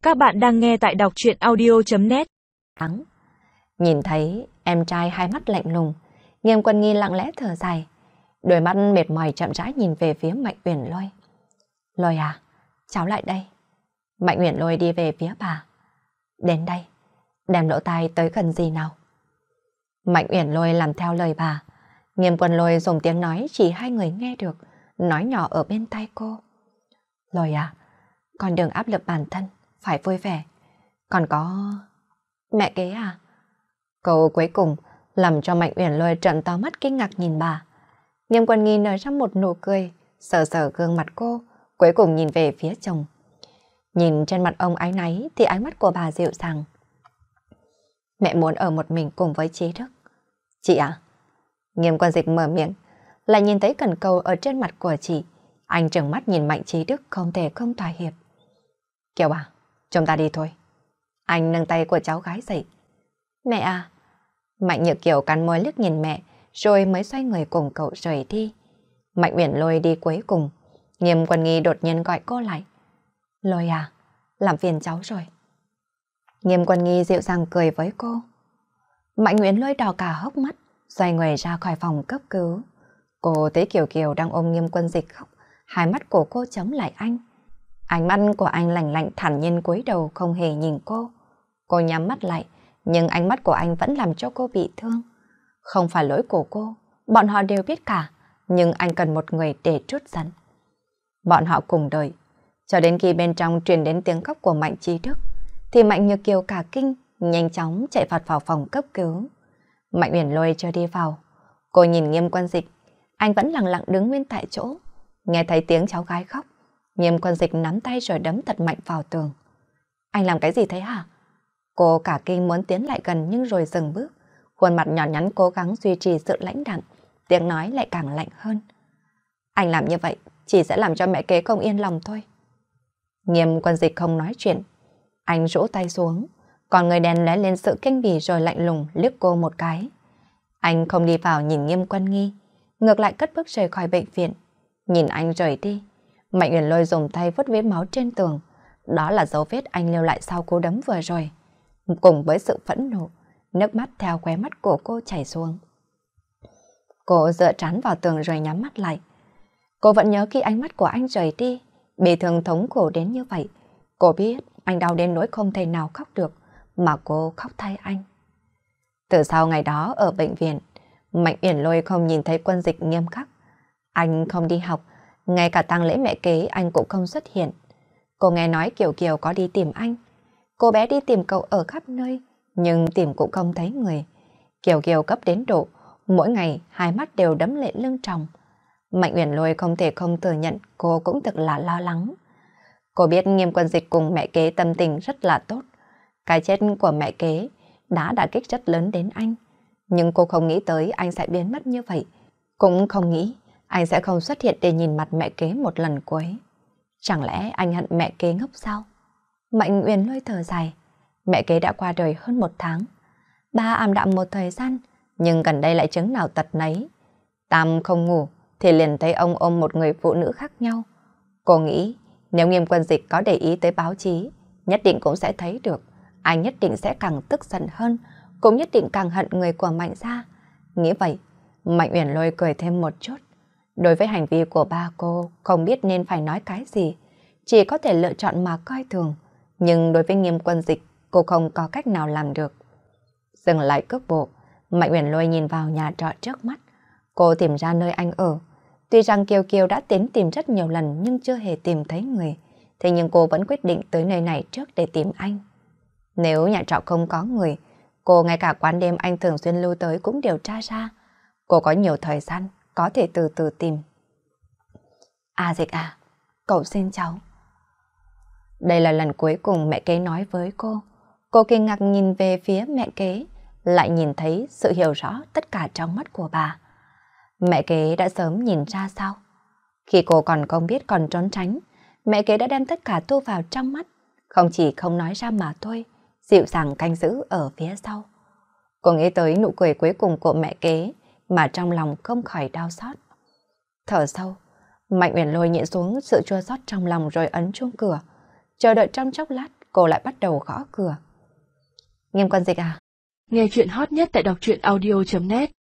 Các bạn đang nghe tại đọc truyện audio.net. Nhìn thấy em trai hai mắt lạnh lùng, Nghiêm Quân Nghi lặng lẽ thở dài, đôi mắt mệt mỏi chậm rãi nhìn về phía Mạnh Uyển Lôi. Lôi à, cháu lại đây. Mạnh Uyển Lôi đi về phía bà. Đến đây, đem lỗ tai tới gần gì nào. Mạnh Uyển Lôi làm theo lời bà. Nghiêm Quân Lôi dùng tiếng nói chỉ hai người nghe được, nói nhỏ ở bên tai cô. Lôi à, con đừng áp lực bản thân, phải vui vẻ. Còn có... Mẹ kế à? Câu cuối cùng làm cho Mạnh Uyển Lôi trợn to mắt kinh ngạc nhìn bà. Nghiêm Quân Nghi nở ra một nụ cười, sờ sờ gương mặt cô, cuối cùng nhìn về phía chồng. Nhìn trên mặt ông áy náy thì ánh mắt của bà dịu dàng. Mẹ muốn ở một mình cùng với Trí Đức. Chị à? Nghiêm Quân Dịch mở miệng, lại nhìn thấy cần câu ở trên mặt của chị. Anh trừng mắt nhìn Mạnh Trí Đức không thể không thỏa hiệp. Kiều à, chúng ta đi thôi. Anh nâng tay của cháu gái dậy. Mẹ à? Mạnh Nhược Kiều cắn môi liếc nhìn mẹ, rồi mới xoay người cùng cậu rời đi. Mạnh Uyển Lôi đi cuối cùng. Nghiêm Quân Nghi đột nhiên gọi cô lại. Lôi à, làm phiền cháu rồi. Nghiêm Quân Nghi dịu dàng cười với cô. Mạnh Uyển Lôi đỏ cả hốc mắt, xoay người ra khỏi phòng cấp cứu. Cô thấy Kiều Kiều đang ôm Nghiêm Quân Dịch khóc, hai mắt của cô chống lại anh. Ánh mắt của anh lạnh lạnh thản nhiên cúi đầu không hề nhìn cô. Cô nhắm mắt lại, nhưng ánh mắt của anh vẫn làm cho cô bị thương. Không phải lỗi của cô, bọn họ đều biết cả, nhưng anh cần một người để trút giận. Bọn họ cùng đợi, cho đến khi bên trong truyền đến tiếng khóc của Mạnh Trí Đức, thì Mạnh Nhược Kiều cả kinh, nhanh chóng chạy vọt vào phòng cấp cứu. Mạnh Uyển Lôi chưa đi vào. Cô nhìn Nghiêm Quân Dịch, anh vẫn lặng lặng đứng nguyên tại chỗ. Nghe thấy tiếng cháu gái khóc, Nghiêm Quân Dịch nắm tay rồi đấm thật mạnh vào tường. Anh làm cái gì thế hả? Cô cả kinh muốn tiến lại gần nhưng rồi dừng bước. Khuôn mặt nhỏ nhắn cố gắng duy trì sự lãnh đạm, tiếng nói lại càng lạnh hơn. Anh làm như vậy chỉ sẽ làm cho mẹ kế không yên lòng thôi. Nghiêm Quân Dịch không nói chuyện. Anh rũ tay xuống, còn người đèn lóe lên sự kinh bỉ rồi lạnh lùng liếc cô một cái. Anh không đi vào nhìn Nghiêm Quân Nghi, ngược lại cất bước rời khỏi bệnh viện. Nhìn anh rời đi, Mạnh Uyển Lôi dùng tay vuốt vết máu trên tường. Đó là dấu vết anh lưu lại sau cú đấm vừa rồi. Cùng với sự phẫn nộ, nước mắt theo khóe mắt của cô chảy xuống. Cô dựa trán vào tường rồi nhắm mắt lại. Cô vẫn nhớ khi ánh mắt của anh rời đi, bị thương thống khổ đến như vậy. Cô biết anh đau đến nỗi không thể nào khóc được, mà cô khóc thay anh. Từ sau ngày đó ở bệnh viện, Mạnh Uyển Lôi không nhìn thấy Quân Dịch nghiêm khắc. Anh không đi học, ngay cả tang lễ mẹ kế anh cũng không xuất hiện. Cô nghe nói Kiều Kiều có đi tìm anh. Cô bé đi tìm cậu ở khắp nơi, nhưng tìm cũng không thấy người. Kiều Kiều cấp đến độ, mỗi ngày hai mắt đều đẫm lệ lưng tròng. Mạnh Uyển Lôi không thể không thừa nhận cô cũng thực là lo lắng. Cô biết Nghiêm Quân Dịch cùng mẹ kế tâm tình rất là tốt. Cái chết của mẹ kế đã đả kích rất lớn đến anh. Nhưng cô không nghĩ tới anh sẽ biến mất như vậy. Cũng không nghĩ anh sẽ không xuất hiện để nhìn mặt mẹ kế một lần cuối. Chẳng lẽ anh hận mẹ kế ngốc sao? Mạnh Uyển Lôi thở dài. Mẹ kế đã qua đời hơn 1 tháng. Ba ảm đạm một thời gian, nhưng gần đây lại chứng nào tật nấy. Tam không ngủ thì liền thấy ông ôm một người phụ nữ khác nhau. Cô nghĩ nếu Nghiêm Quân Dịch có để ý tới báo chí, nhất định cũng sẽ thấy được. Anh nhất định sẽ càng tức giận hơn, cũng nhất định càng hận người của Mạnh gia. Nghĩ vậy, Mạnh Uyển Lôi cười thêm một chút. Đối với hành vi của ba cô, không biết nên phải nói cái gì, chỉ có thể lựa chọn mà coi thường. Nhưng đối với Nghiêm Quân Dịch, cô không có cách nào làm được. Dừng lại cước bộ, Mạnh Uyển Lôi nhìn vào nhà trọ trước mắt. Cô tìm ra nơi anh ở. Tuy rằng Kiều Kiều đã tìm rất nhiều lần nhưng chưa hề tìm thấy người, thế nhưng cô vẫn quyết định tới nơi này trước để tìm anh. Nếu nhà trọ không có người, cô ngay cả quán đêm anh thường xuyên lưu tới cũng điều tra ra. Cô có nhiều thời gian, có thể từ từ tìm. À Dịch à, cậu xin cháu. Đây là lần cuối cùng mẹ kế nói với cô. Cô kinh ngạc nhìn về phía mẹ kế, lại nhìn thấy sự hiểu rõ tất cả trong mắt của bà. Mẹ kế đã sớm nhìn ra sao? Khi cô còn không biết còn trốn tránh, mẹ kế đã đem tất cả thu vào trong mắt, không chỉ không nói ra mà thôi, dịu dàng canh giữ ở phía sau. Cô nghĩ tới nụ cười cuối cùng của mẹ kế, mà trong lòng không khỏi đau xót. Thở sâu, Mạnh Uyển Lôi nhịn xuống sự chua xót trong lòng rồi ấn chuông cửa, chờ đợi trong chốc lát cô lại bắt đầu gõ cửa. Nghiêm Quân Dịch à? Nghe chuyện hot nhất tại đọc truyện audio.net